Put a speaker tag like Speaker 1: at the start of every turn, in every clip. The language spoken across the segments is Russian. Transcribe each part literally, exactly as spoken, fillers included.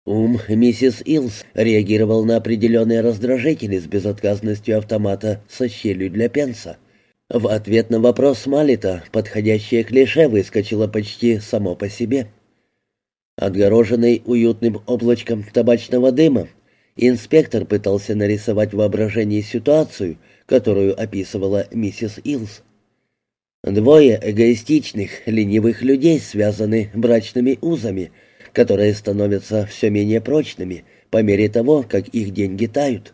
Speaker 1: Ум миссис Илс реагировал на определенные раздражители с безотказностью автомата со щелью для пенса. В ответ на вопрос Малита подходящее клише выскочило почти само по себе. Отгороженный уютным облачком табачного дыма, инспектор пытался нарисовать в воображении ситуацию, которую описывала миссис Илс. Двое эгоистичных, ленивых людей связаны брачными узами, которые становятся все менее прочными по мере того, как их деньги тают.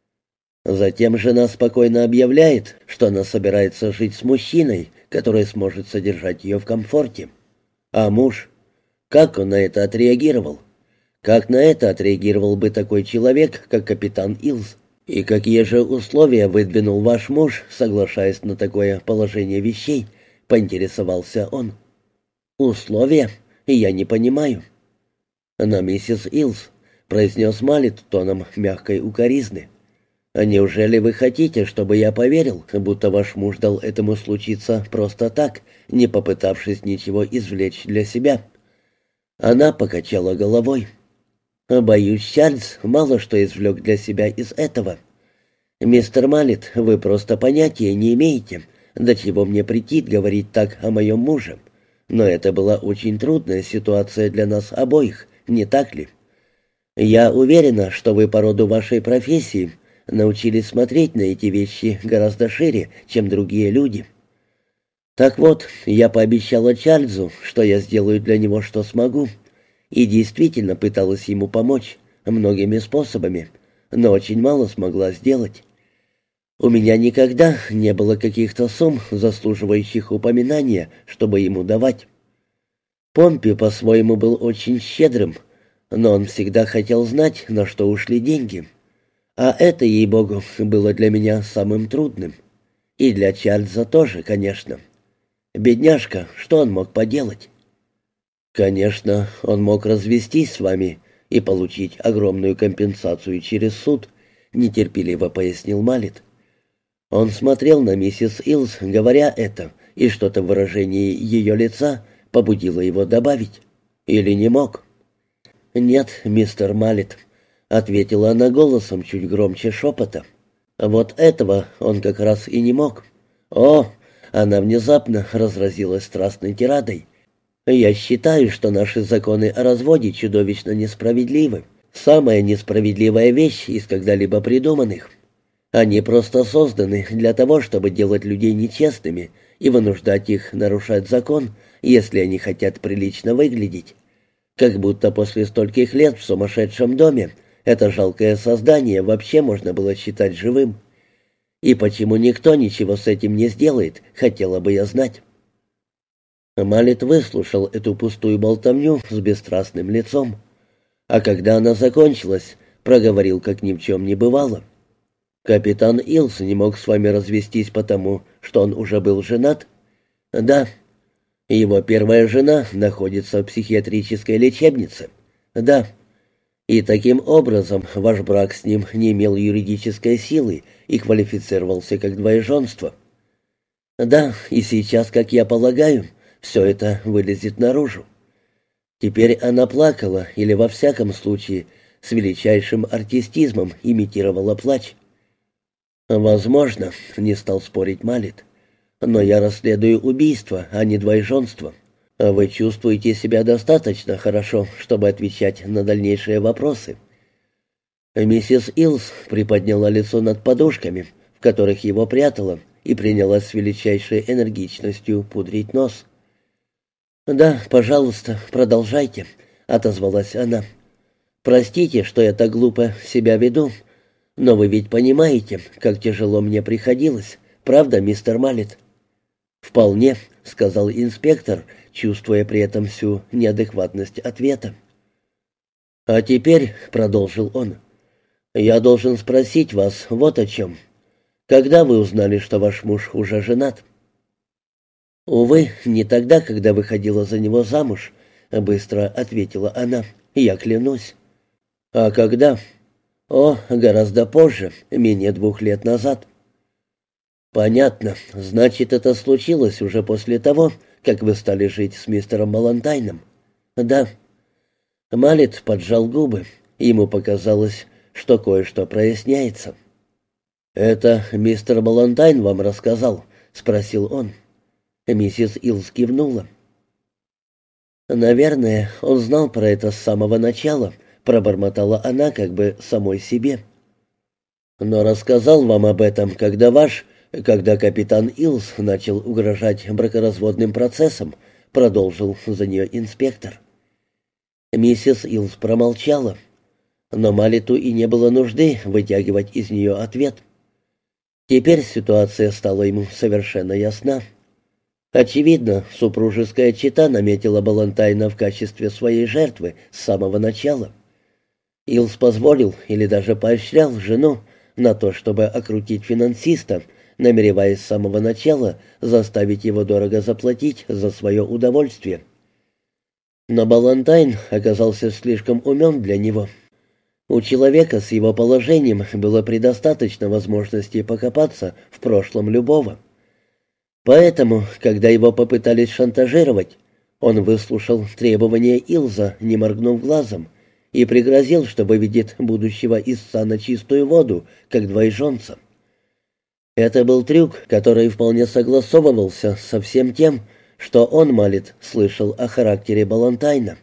Speaker 1: Затем жена спокойно объявляет, что она собирается жить с мужчиной, который сможет содержать ее в комфорте. А муж? Как он на это отреагировал? Как на это отреагировал бы такой человек, как капитан Илс? И какие же условия выдвинул ваш муж, соглашаясь на такое положение вещей? Поинтересовался он. Условия? Я не понимаю. Но миссис Илс, произнес Малит тоном мягкой укоризны. «Неужели вы хотите, чтобы я поверил, будто ваш муж дал этому случиться просто так, не попытавшись ничего извлечь для себя?» Она покачала головой. «Боюсь, Чарльз мало что извлек для себя из этого. Мистер Малит, вы просто понятия не имеете, до чего мне претит говорить так о моем муже. Но это была очень трудная ситуация для нас обоих, не так ли? Я уверена, что вы по роду вашей профессии научились смотреть на эти вещи гораздо шире, чем другие люди. Так вот, я пообещала Чарльзу, что я сделаю для него, что смогу, и действительно пыталась ему помочь многими способами, но очень мало смогла сделать. У меня никогда не было каких-то сумм, заслуживающих упоминания, чтобы ему давать. Помпи по-своему был очень щедрым, но он всегда хотел знать, на что ушли деньги. А это, ей-богу, было для меня самым трудным. И для Чарльза тоже, конечно. Бедняжка, что он мог поделать? Конечно, он мог развестись с вами и получить огромную компенсацию через суд, нетерпеливо пояснил Малит. Он смотрел на миссис Илс, говоря это, и что-то в выражении ее лица побудило его добавить. Или не мог? «Нет, мистер Малит», — ответила она голосом чуть громче шепота. Вот этого он как раз и не мог. «О!» — она внезапно разразилась страстной тирадой. «Я считаю, что наши законы о разводе чудовищно несправедливы. Самая несправедливая вещь из когда-либо придуманных. Они просто созданы для того, чтобы делать людей нечестными и вынуждать их нарушать закон, если они хотят прилично выглядеть. Как будто после стольких лет в сумасшедшем доме это жалкое создание вообще можно было считать живым. И почему никто ничего с этим не сделает, хотела бы я знать». Малит выслушал эту пустую болтовню с бесстрастным лицом, а когда она закончилась, проговорил, как ни в чем не бывало. «Капитан Илс не мог с вами развестись потому, что он уже был женат?» «Да». «Его первая жена находится в психиатрической лечебнице?» «Да». «И таким образом ваш брак с ним не имел юридической силы и квалифицировался как двоеженство?» «Да, и сейчас, как я полагаю, все это вылезет наружу». Теперь она плакала, или во всяком случае с величайшим артистизмом имитировала плач. «Возможно», — не стал спорить Малит, — «но я расследую убийство, а не двоеженство. Вы чувствуете себя достаточно хорошо, чтобы отвечать на дальнейшие вопросы?» Миссис Илс приподняла лицо над подушками, в которых его прятала, и принялась с величайшей энергичностью пудрить нос. «Да, пожалуйста, продолжайте», — отозвалась она. «Простите, что я так глупо себя веду, но вы ведь понимаете, как тяжело мне приходилось, правда, мистер Малит?» «Вполне», — сказал инспектор, чувствуя при этом всю неадекватность ответа. «А теперь», — продолжил он, — «я должен спросить вас вот о чем. Когда вы узнали, что ваш муж уже женат?» «Увы, не тогда, когда выходила за него замуж», — быстро ответила она. «Я клянусь». «А когда?» «О, гораздо позже, менее двух лет назад». «Понятно. Значит, это случилось уже после того, как вы стали жить с мистером Балантайном?» «Да». Малет поджал губы. Ему показалось, что кое-что проясняется. «Это мистер Балантайн вам рассказал?» — спросил он. Миссис Илс кивнула. «Наверное, он знал про это с самого начала», — пробормотала она как бы самой себе. «Но рассказал вам об этом, когда ваш, когда капитан Илс начал угрожать бракоразводным процессом», — продолжил за нее инспектор. Миссис Илс промолчала, но Малету и не было нужды вытягивать из нее ответ. Теперь ситуация стала ему совершенно ясна. Очевидно, супружеская чета наметила Балантайна в качестве своей жертвы с самого начала. Илс позволил или даже поощрял жену на то, чтобы окрутить финансиста, намереваясь с самого начала заставить его дорого заплатить за свое удовольствие. Но Балантайн оказался слишком умен для него. У человека с его положением было предостаточно возможностей покопаться в прошлом любого. Поэтому, когда его попытались шантажировать, он выслушал требования Илза, не моргнув глазом, и пригрозил, что выведет будущего истца на чистую воду, как двоеженца. Это был трюк, который вполне согласовывался со всем тем, что он, Малет, слышал о характере Балантайна.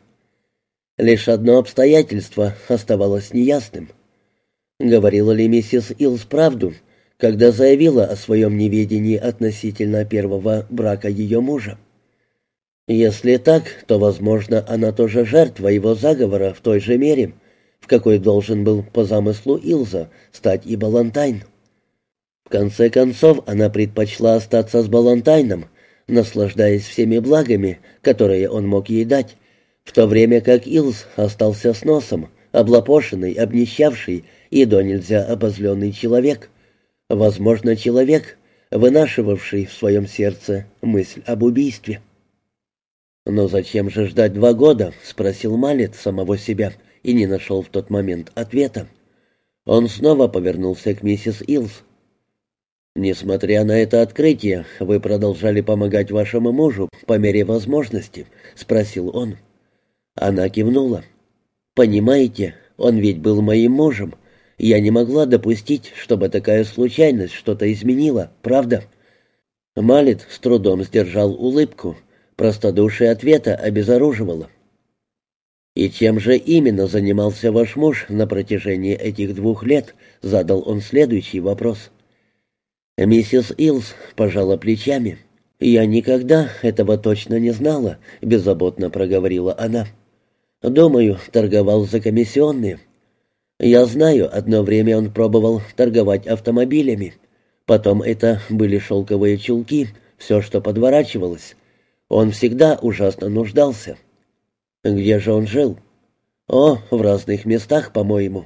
Speaker 1: Лишь одно обстоятельство оставалось неясным. Говорила ли миссис Илс правду, когда заявила о своем неведении относительно первого брака ее мужа? Если так, то, возможно, она тоже жертва его заговора в той же мере, в какой должен был по замыслу Илза стать и Балантайн. В конце концов, она предпочла остаться с Балантайном, наслаждаясь всеми благами, которые он мог ей дать, в то время как Илз остался с носом, облапошенный, обнищавший и до нельзя обозленный человек, возможно, человек, вынашивавший в своем сердце мысль об убийстве. «Но зачем же ждать два года?» — спросил Малет самого себя и не нашел в тот момент ответа. Он снова повернулся к миссис Илс. «Несмотря на это открытие, вы продолжали помогать вашему мужу по мере возможности?» — спросил он. Она кивнула. «Понимаете, он ведь был моим мужем. Я не могла допустить, чтобы такая случайность что-то изменила, правда?» Малет с трудом сдержал улыбку. Простодушие ответа обезоруживало. «И чем же именно занимался ваш муж на протяжении этих двух лет?» — задал он следующий вопрос. Миссис Илс пожала плечами. «Я никогда этого точно не знала», — беззаботно проговорила она. «Думаю, торговал за комиссионные. Я знаю, одно время он пробовал торговать автомобилями. Потом это были шелковые чулки, все, что подворачивалось. Он всегда ужасно нуждался. Где же он жил? О, в разных местах, по-моему.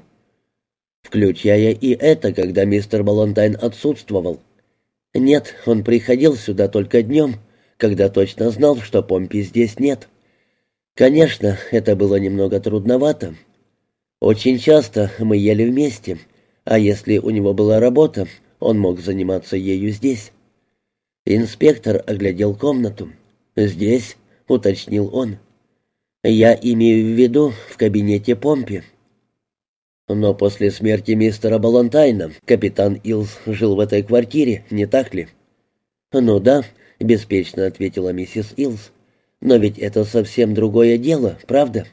Speaker 1: Включая и это, когда мистер Балантайн отсутствовал. Нет, он приходил сюда только днем, когда точно знал, что Помпи здесь нет. Конечно, это было немного трудновато. Очень часто мы ели вместе, а если у него была работа, он мог заниматься ею здесь». Инспектор оглядел комнату. «Здесь?» — уточнил он. «Я имею в виду в кабинете Помпи». «Но после смерти мистера Балантайна капитан Илс жил в этой квартире, не так ли?» «Ну да», — беспечно ответила миссис Илс. «Но ведь это совсем другое дело, правда?»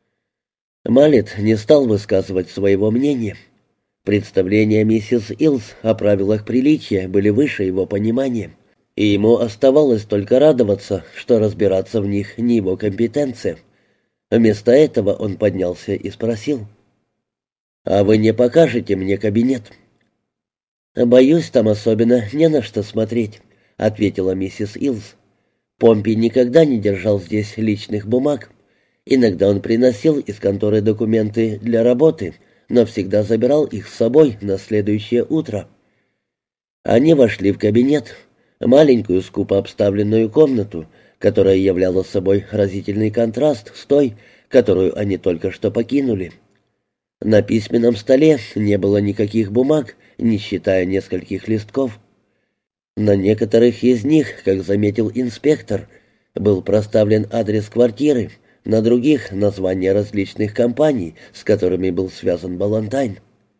Speaker 1: Малет не стал высказывать своего мнения. Представления миссис Илс о правилах приличия были выше его понимания, и ему оставалось только радоваться, что разбираться в них не его компетенция. Вместо этого он поднялся и спросил: «А вы не покажете мне кабинет?» «Боюсь, там особенно не на что смотреть», — ответила миссис Илс. «Помпи никогда не держал здесь личных бумаг. Иногда он приносил из конторы документы для работы, но всегда забирал их с собой на следующее утро». Они вошли в кабинет, маленькую скупо обставленную комнату, которая являла собой разительный контраст с той, которую они только что покинули. На письменном столе не было никаких бумаг, не считая нескольких листков. На некоторых из них, как заметил инспектор, был проставлен адрес квартиры, на других — названия различных компаний, с которыми был связан Балантайн.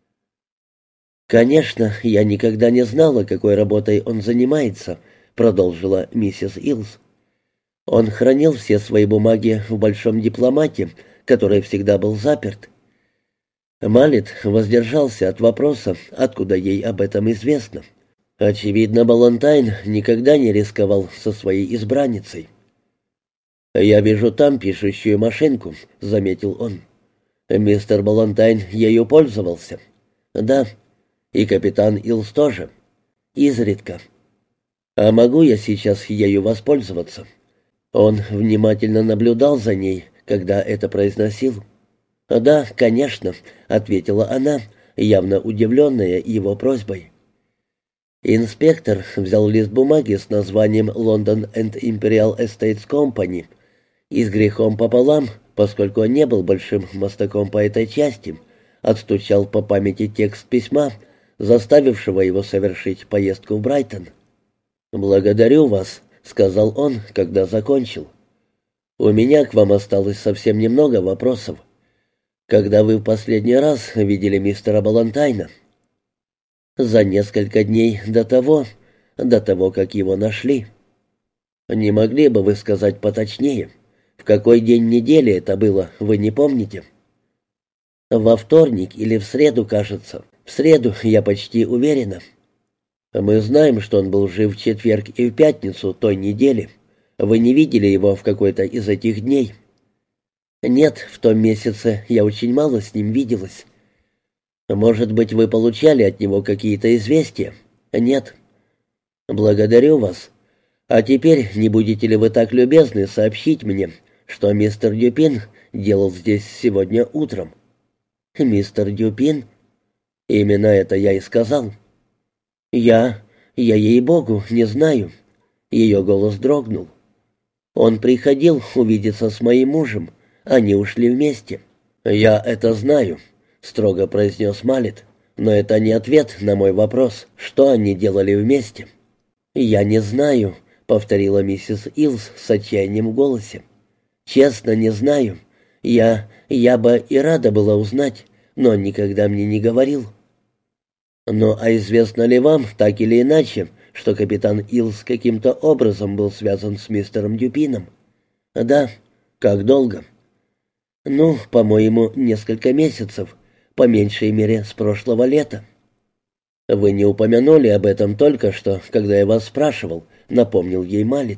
Speaker 1: «Конечно, я никогда не знала, какой работой он занимается», — продолжила миссис Илс. «Он хранил все свои бумаги в большом дипломате, который всегда был заперт». Малет воздержался от вопроса, откуда ей об этом известно. Очевидно, Балантайн никогда не рисковал со своей избранницей. «Я вижу там пишущую машинку», — заметил он. «Мистер Балантайн ею пользовался?» «Да. И капитан Илс тоже?» «Изредка». «А могу я сейчас ею воспользоваться?» Он внимательно наблюдал за ней, когда это произносил. «Да, конечно», — ответила она, явно удивленная его просьбой. Инспектор взял лист бумаги с названием «London and Imperial Estates Company» и с грехом пополам, поскольку он не был большим мастаком по этой части, отстучал по памяти текст письма, заставившего его совершить поездку в Брайтон. «Благодарю вас», — сказал он, когда закончил. «У меня к вам осталось совсем немного вопросов. Когда вы в последний раз видели мистера Балантайна?» «За несколько дней до того, до того, как его нашли». «Не могли бы вы сказать поточнее, в какой день недели это было, вы не помните?» «Во вторник или в среду, кажется. В среду, я почти уверена». «Мы знаем, что он был жив в четверг и в пятницу той недели. Вы не видели его в какой-то из этих дней?» «Нет, в том месяце я очень мало с ним виделась». «Может быть, вы получали от него какие-то известия?» «Нет». «Благодарю вас. А теперь не будете ли вы так любезны сообщить мне, что мистер Дюпин делал здесь сегодня утром?» «Мистер Дюпин?» «Именно это я и сказал». «Я... я, ей-богу, не знаю». Ее голос дрогнул. «Он приходил увидеться с моим мужем. Они ушли вместе». «Я это знаю», — строго произнес Малет. «Но это не ответ на мой вопрос, что они делали вместе». «Я не знаю», — повторила миссис Илс с отчаянием в голосе. «Честно, не знаю. Я... я бы и рада была узнать, но он никогда мне не говорил». «Ну, а известно ли вам, так или иначе, что капитан Илс каким-то образом был связан с мистером Дюпином?» «Да». «Как долго?» «Ну, по-моему, несколько месяцев, по меньшей мере, с прошлого лета». «Вы не упомянули об этом только что, когда я вас спрашивал», — напомнил ей Малет.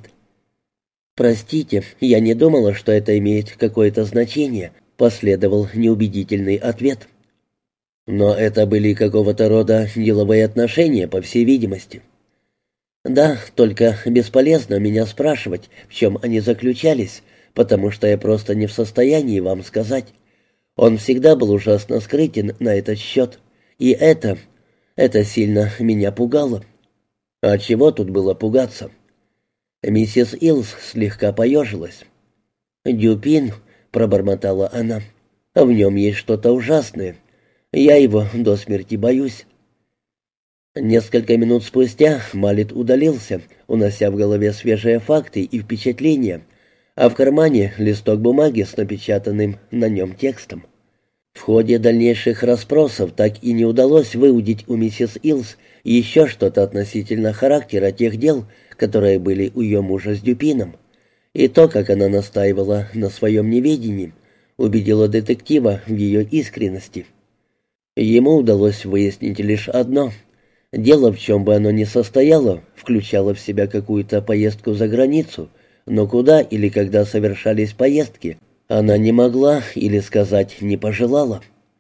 Speaker 1: «Простите, я не думала, что это имеет какое-то значение», — последовал неубедительный ответ. «Но это были какого-то рода деловые отношения, по всей видимости». «Да, только бесполезно меня спрашивать, в чем они заключались, потому что я просто не в состоянии вам сказать. Он всегда был ужасно скрытен на этот счет, и это... это сильно меня пугало». «А чего тут было пугаться?» Миссис Илс слегка поежилась. «Дюпин», — пробормотала она, — «в нем есть что-то ужасное. Я его до смерти боюсь». Несколько минут спустя Малет удалился, унося в голове свежие факты и впечатления, а в кармане листок бумаги с напечатанным на нем текстом. В ходе дальнейших расспросов так и не удалось выудить у миссис Илс еще что-то относительно характера тех дел, которые были у ее мужа с Дюпином, и то, как она настаивала на своем неведении, убедило детектива в ее искренности. Ему удалось выяснить лишь одно. Дело, в чем бы оно ни состояло, включало в себя какую-то поездку за границу, но куда или когда совершались поездки, она не могла или сказать не пожелала.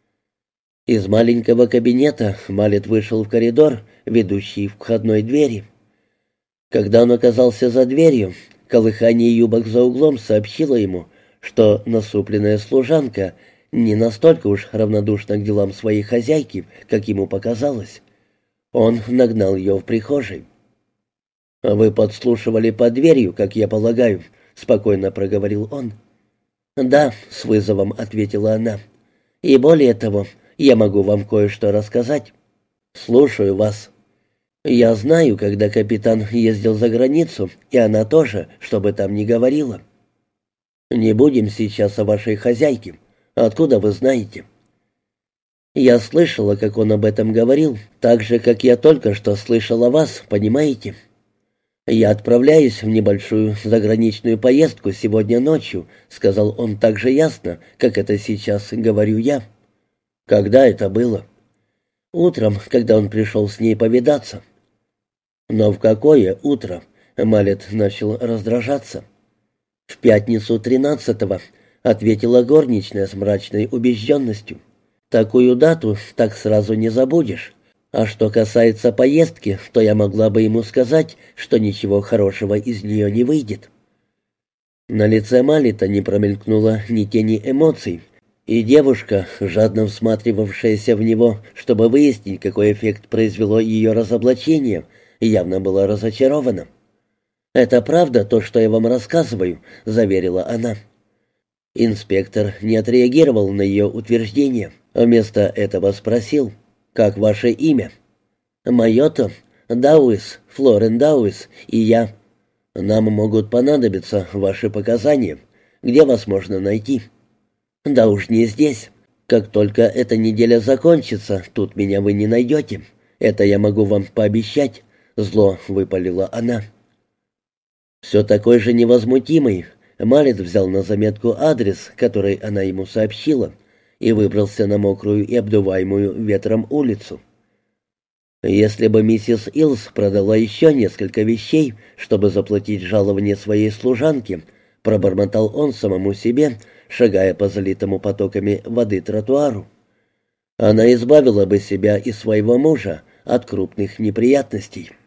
Speaker 1: Из маленького кабинета Малет вышел в коридор, ведущий к входной двери. Когда он оказался за дверью, колыхание юбок за углом сообщило ему, что насупленная служанка не настолько уж равнодушна к делам своей хозяйки, как ему показалось. Он нагнал ее в прихожей. «Вы подслушивали под дверью, как я полагаю», — спокойно проговорил он. «Да», — с вызовом ответила она. «И более того, я могу вам кое-что рассказать». «Слушаю вас». «Я знаю, когда капитан ездил за границу, и она тоже, что бы там ни говорила». «Не будем сейчас о вашей хозяйке. Откуда вы знаете?» «Я слышала, как он об этом говорил, так же, как я только что слышала вас, понимаете? Я отправляюсь в небольшую заграничную поездку сегодня ночью», — сказал он так же ясно, как это сейчас говорю я. «Когда это было?» «Утром, когда он пришел с ней повидаться». «Но в какое утро?» — Малет начал раздражаться. «В пятницу тринадцатого», — ответила горничная с мрачной убежденностью. «Такую дату так сразу не забудешь. А что касается поездки, то я могла бы ему сказать, что ничего хорошего из нее не выйдет». На лице Малета не промелькнуло ни тени эмоций, и девушка, жадно всматривавшаяся в него, чтобы выяснить, какой эффект произвело ее разоблачение, явно была разочарована. «Это правда, то, что я вам рассказываю», — заверила она. Инспектор не отреагировал на ее утверждение, а вместо этого спросил: «Как ваше имя?» «Мое-то? Дауис, Флорен Дауис, и я. Нам могут понадобиться ваши показания. Где вас можно найти?» «Да уж не здесь. Как только эта неделя закончится, тут меня вы не найдете. Это я могу вам пообещать», — зло выпалила она. Все такой же невозмутимый, Малет взял на заметку адрес, который она ему сообщила, и выбрался на мокрую и обдуваемую ветром улицу. Если бы миссис Илс продала еще несколько вещей, чтобы заплатить жалование своей служанке, пробормотал он самому себе, шагая по залитому потоками воды тротуару, она избавила бы себя и своего мужа от крупных неприятностей.